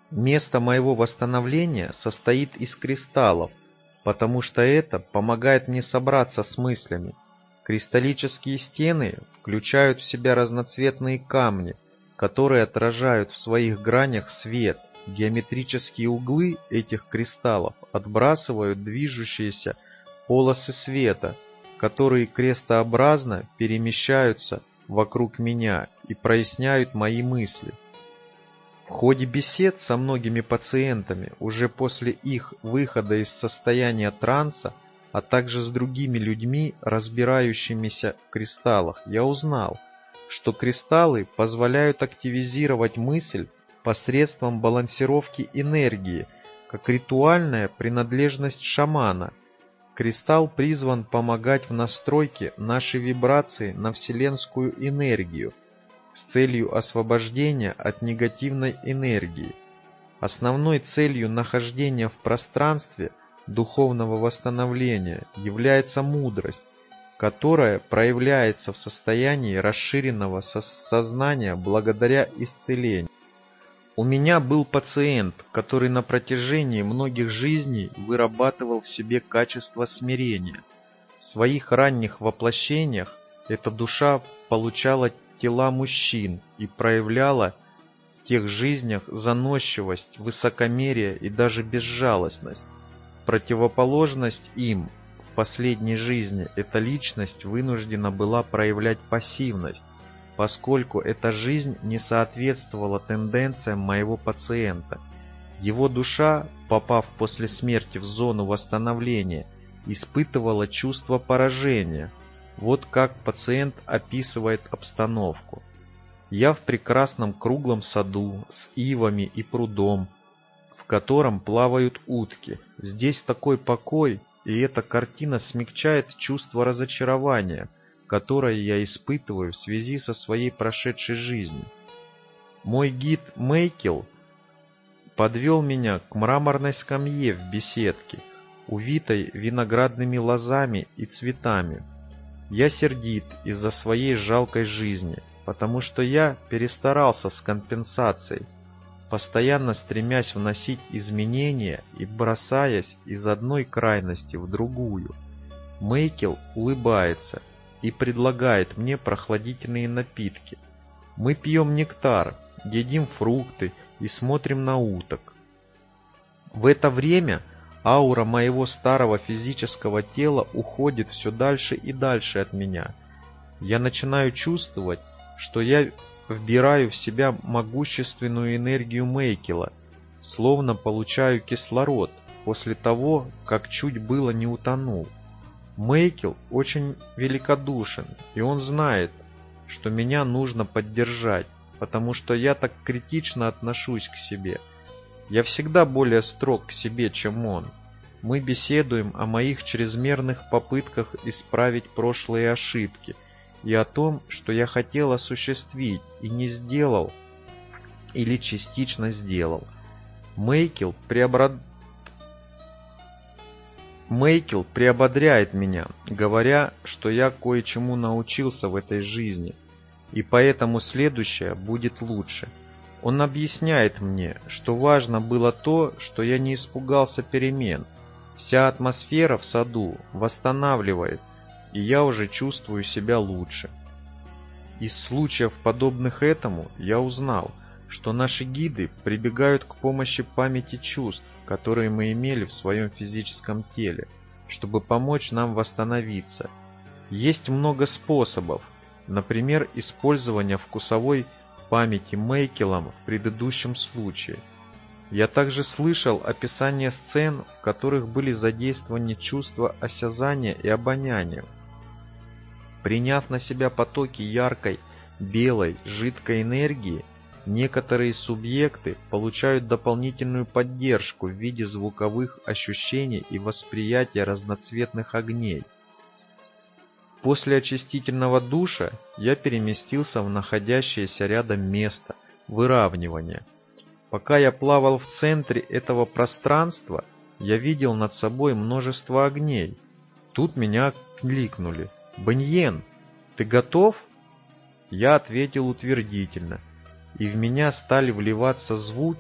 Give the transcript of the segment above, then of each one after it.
Место моего восстановления состоит из кристаллов, потому что это помогает мне собраться с мыслями. Кристаллические стены включают в себя разноцветные камни, которые отражают в своих гранях свет. Геометрические углы этих кристаллов отбрасывают движущиеся полосы света, которые крестообразно перемещаются вокруг меня и проясняют мои мысли. В ходе бесед со многими пациентами уже после их выхода из состояния транса, а также с другими людьми, разбирающимися в кристаллах, я узнал, что кристаллы позволяют активизировать мысль посредством балансировки энергии, как ритуальная принадлежность шамана. Кристалл призван помогать в настройке нашей вибрации на вселенскую энергию с целью освобождения от негативной энергии. Основной целью нахождения в пространстве духовного восстановления является мудрость, которая проявляется в состоянии расширенного сознания благодаря исцелению. У меня был пациент, который на протяжении многих жизней вырабатывал в себе качество смирения. В своих ранних воплощениях эта душа получала тела мужчин и проявляла в тех жизнях заносчивость, высокомерие и даже безжалостность. В противоположность им, в последней жизни эта личность вынуждена была проявлять пассивность, поскольку эта жизнь не соответствовала тенденциям моего пациента. Его душа, попав после смерти в зону восстановления, испытывала чувство поражения. Вот как пациент описывает обстановку. Я в прекрасном круглом саду с ивами и прудом, в котором плавают утки. Здесь такой покой, и эта картина смягчает чувство разочарования, которое я испытываю в связи со своей прошедшей жизнью. Мой гид Мейкел подвел меня к мраморной скамье в беседке, увитой виноградными лозами и цветами. Я сердит из-за своей жалкой жизни, потому что я перестарался с компенсацией, постоянно стремясь вносить изменения и бросаясь из одной крайности в другую. Мейкел улыбается и предлагает мне прохладительные напитки. Мы пьем нектар, едим фрукты и смотрим на уток. В это время аура моего старого физического тела уходит все дальше и дальше от меня. Я начинаю чувствовать, что я вбираю в себя могущественную энергию Мейкела, словно получаю кислород после того, как чуть было не утонул. Мейкел очень великодушен, и он знает, что меня нужно поддержать, потому что я так критично отношусь к себе. Я всегда более строг к себе, чем он. Мы беседуем о моих чрезмерных попытках исправить прошлые ошибки и о том, что я хотел осуществить и не сделал или частично сделал. Мейкел приободряет меня, говоря, что я кое-чему научился в этой жизни, и поэтому следующее будет лучше. Он объясняет мне, что важно было то, что я не испугался перемен. Вся атмосфера в саду восстанавливает, и я уже чувствую себя лучше. Из случаев, подобных этому, я узнал, что наши гиды прибегают к помощи памяти чувств, которые мы имели в своем физическом теле, чтобы помочь нам восстановиться. Есть много способов, например, использование вкусовой памяти Мейкелом в предыдущем случае. Я также слышал описание сцен, в которых были задействованы чувства осязания и обоняния. Приняв на себя потоки яркой, белой, жидкой энергии, некоторые субъекты получают дополнительную поддержку в виде звуковых ощущений и восприятия разноцветных огней. После очистительного душа я переместился в находящееся рядом место выравнивания. Пока я плавал в центре этого пространства, я видел над собой множество огней. Тут меня кликнули: «Бэньен, ты готов?» Я ответил утвердительно, и в меня стали вливаться звуки,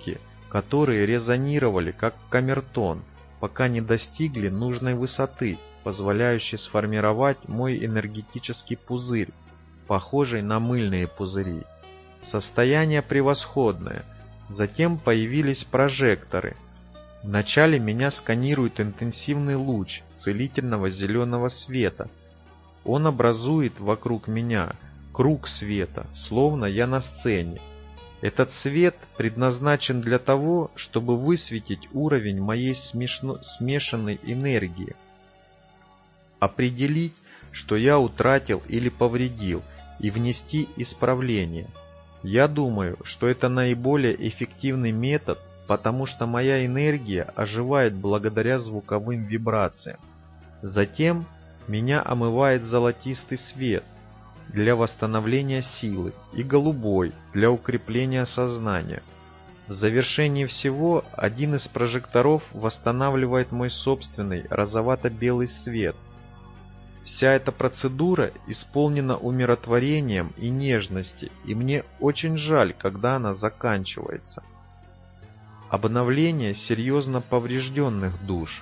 которые резонировали как камертон, пока не достигли нужной высоты, позволяющей сформировать мой энергетический пузырь, похожий на мыльные пузыри. Состояние превосходное. Затем появились прожекторы. Вначале меня сканирует интенсивный луч целительного зеленого света. Он образует вокруг меня круг света, словно я на сцене. Этот свет предназначен для того, чтобы высветить уровень моей смешанной энергии, определить, что я утратил или повредил, и внести исправление. Я думаю, что это наиболее эффективный метод, потому что моя энергия оживает благодаря звуковым вибрациям. Затем меня омывает золотистый свет для восстановления силы и голубой для укрепления сознания. В завершении всего один из прожекторов восстанавливает мой собственный розовато-белый свет. Вся эта процедура исполнена умиротворением и нежности, и мне очень жаль, когда она заканчивается. Обновление серьезно поврежденных душ.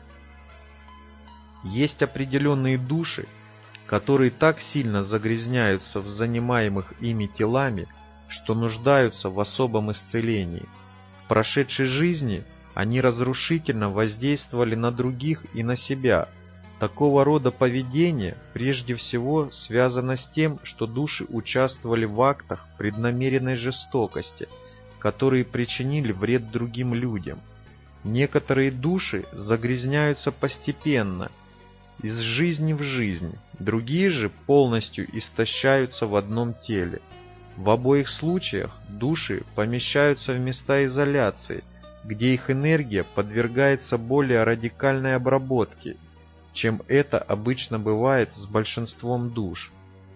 Есть определенные души, которые так сильно загрязняются в занимаемых ими телами, что нуждаются в особом исцелении. В прошедшей жизни они разрушительно воздействовали на других и на себя. Такого рода поведение прежде всего связано с тем, что души участвовали в актах преднамеренной жестокости, которые причинили вред другим людям. Некоторые души загрязняются постепенно, из жизни в жизнь, другие же полностью истощаются в одном теле. В обоих случаях души помещаются в места изоляции, где их энергия подвергается более радикальной обработке, чем это обычно бывает с большинством душ.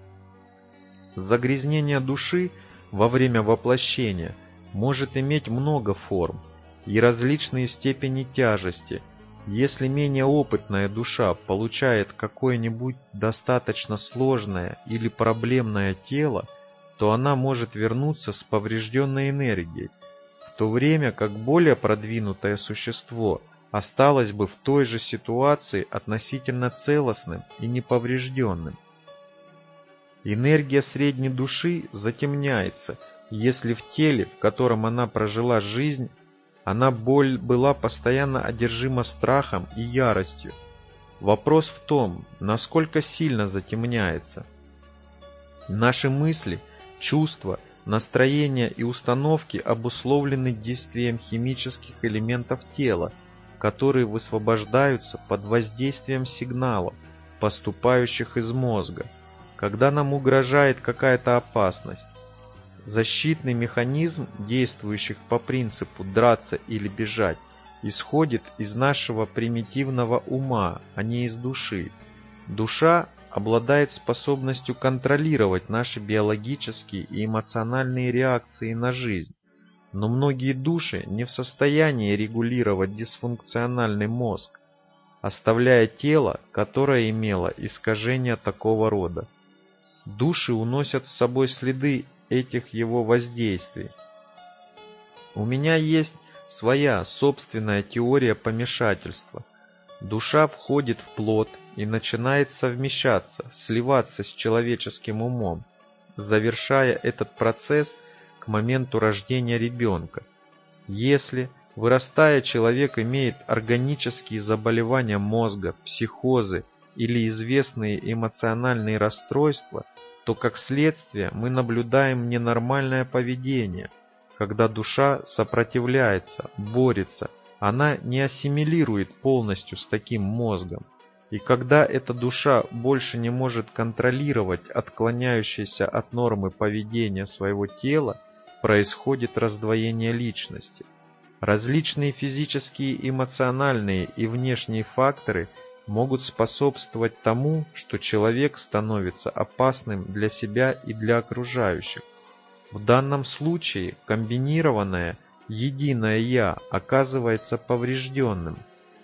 Загрязнение души во время воплощения может иметь много форм и различные степени тяжести. Если менее опытная душа получает какое-нибудь достаточно сложное или проблемное тело, то она может вернуться с поврежденной энергией, в то время как более продвинутое существо осталось бы в той же ситуации относительно целостным и неповрежденным. Энергия средней души затемняется, если в теле, в котором она прожила жизнь, она была постоянно одержима страхом и яростью. Вопрос в том, насколько сильно затемняется. Наши мысли, чувства, настроения и установки обусловлены действием химических элементов тела, которые высвобождаются под воздействием сигналов, поступающих из мозга, когда нам угрожает какая-то опасность. Защитный механизм, действующий по принципу драться или бежать, исходит из нашего примитивного ума, а не из души. Душа обладает способностью контролировать наши биологические и эмоциональные реакции на жизнь, но многие души не в состоянии регулировать дисфункциональный мозг, оставляя тело, которое имело искажения такого рода. Души уносят с собой следы этих его воздействий. У меня есть своя собственная теория помешательства. Душа входит в плоть и начинает совмещаться, сливаться с человеческим умом, завершая этот процесс к моменту рождения ребенка. Если, вырастая, человек имеет органические заболевания мозга, психозы или известные эмоциональные расстройства, то как следствие мы наблюдаем ненормальное поведение, когда душа сопротивляется, борется, она не ассимилирует полностью с таким мозгом. И когда эта душа больше не может контролировать отклоняющееся от нормы поведения своего тела, происходит раздвоение личности. Различные физические, эмоциональные и внешние факторы могут способствовать тому, что человек становится опасным для себя и для окружающих. В данном случае комбинированное, единое «я» оказывается поврежденным.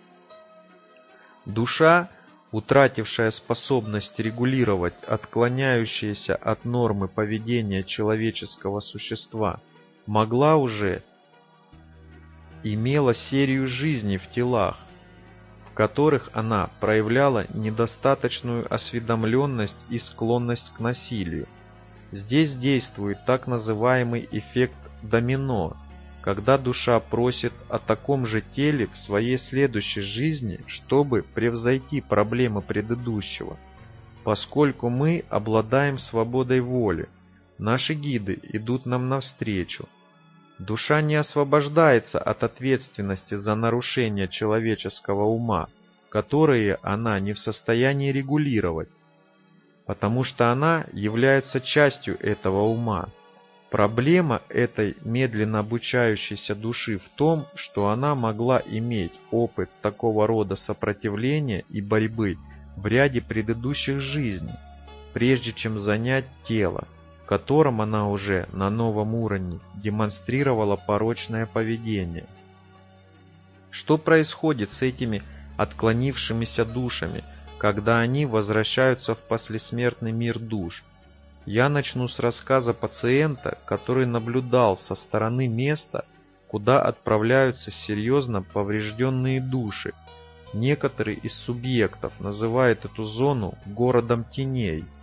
Душа, утратившая способность регулировать отклоняющиеся от нормы поведения человеческого существа, могла уже имела серию жизней в телах, в которых она проявляла недостаточную осведомленность и склонность к насилию. Здесь действует так называемый эффект домино, когда душа просит о таком же теле в своей следующей жизни, чтобы превзойти проблемы предыдущего. Поскольку мы обладаем свободой воли, наши гиды идут нам навстречу. Душа не освобождается от ответственности за нарушения человеческого ума, которые она не в состоянии регулировать, потому что она является частью этого ума. Проблема этой медленно обучающейся души в том, что она могла иметь опыт такого рода сопротивления и борьбы в ряде предыдущих жизней, прежде чем занять тело, в котором она уже на новом уровне демонстрировала порочное поведение. Что происходит с этими отклонившимися душами, когда они возвращаются в послесмертный мир душ? Я начну с рассказа пациента, который наблюдал со стороны места, куда отправляются серьезно поврежденные души. Некоторые из субъектов называют эту зону городом теней.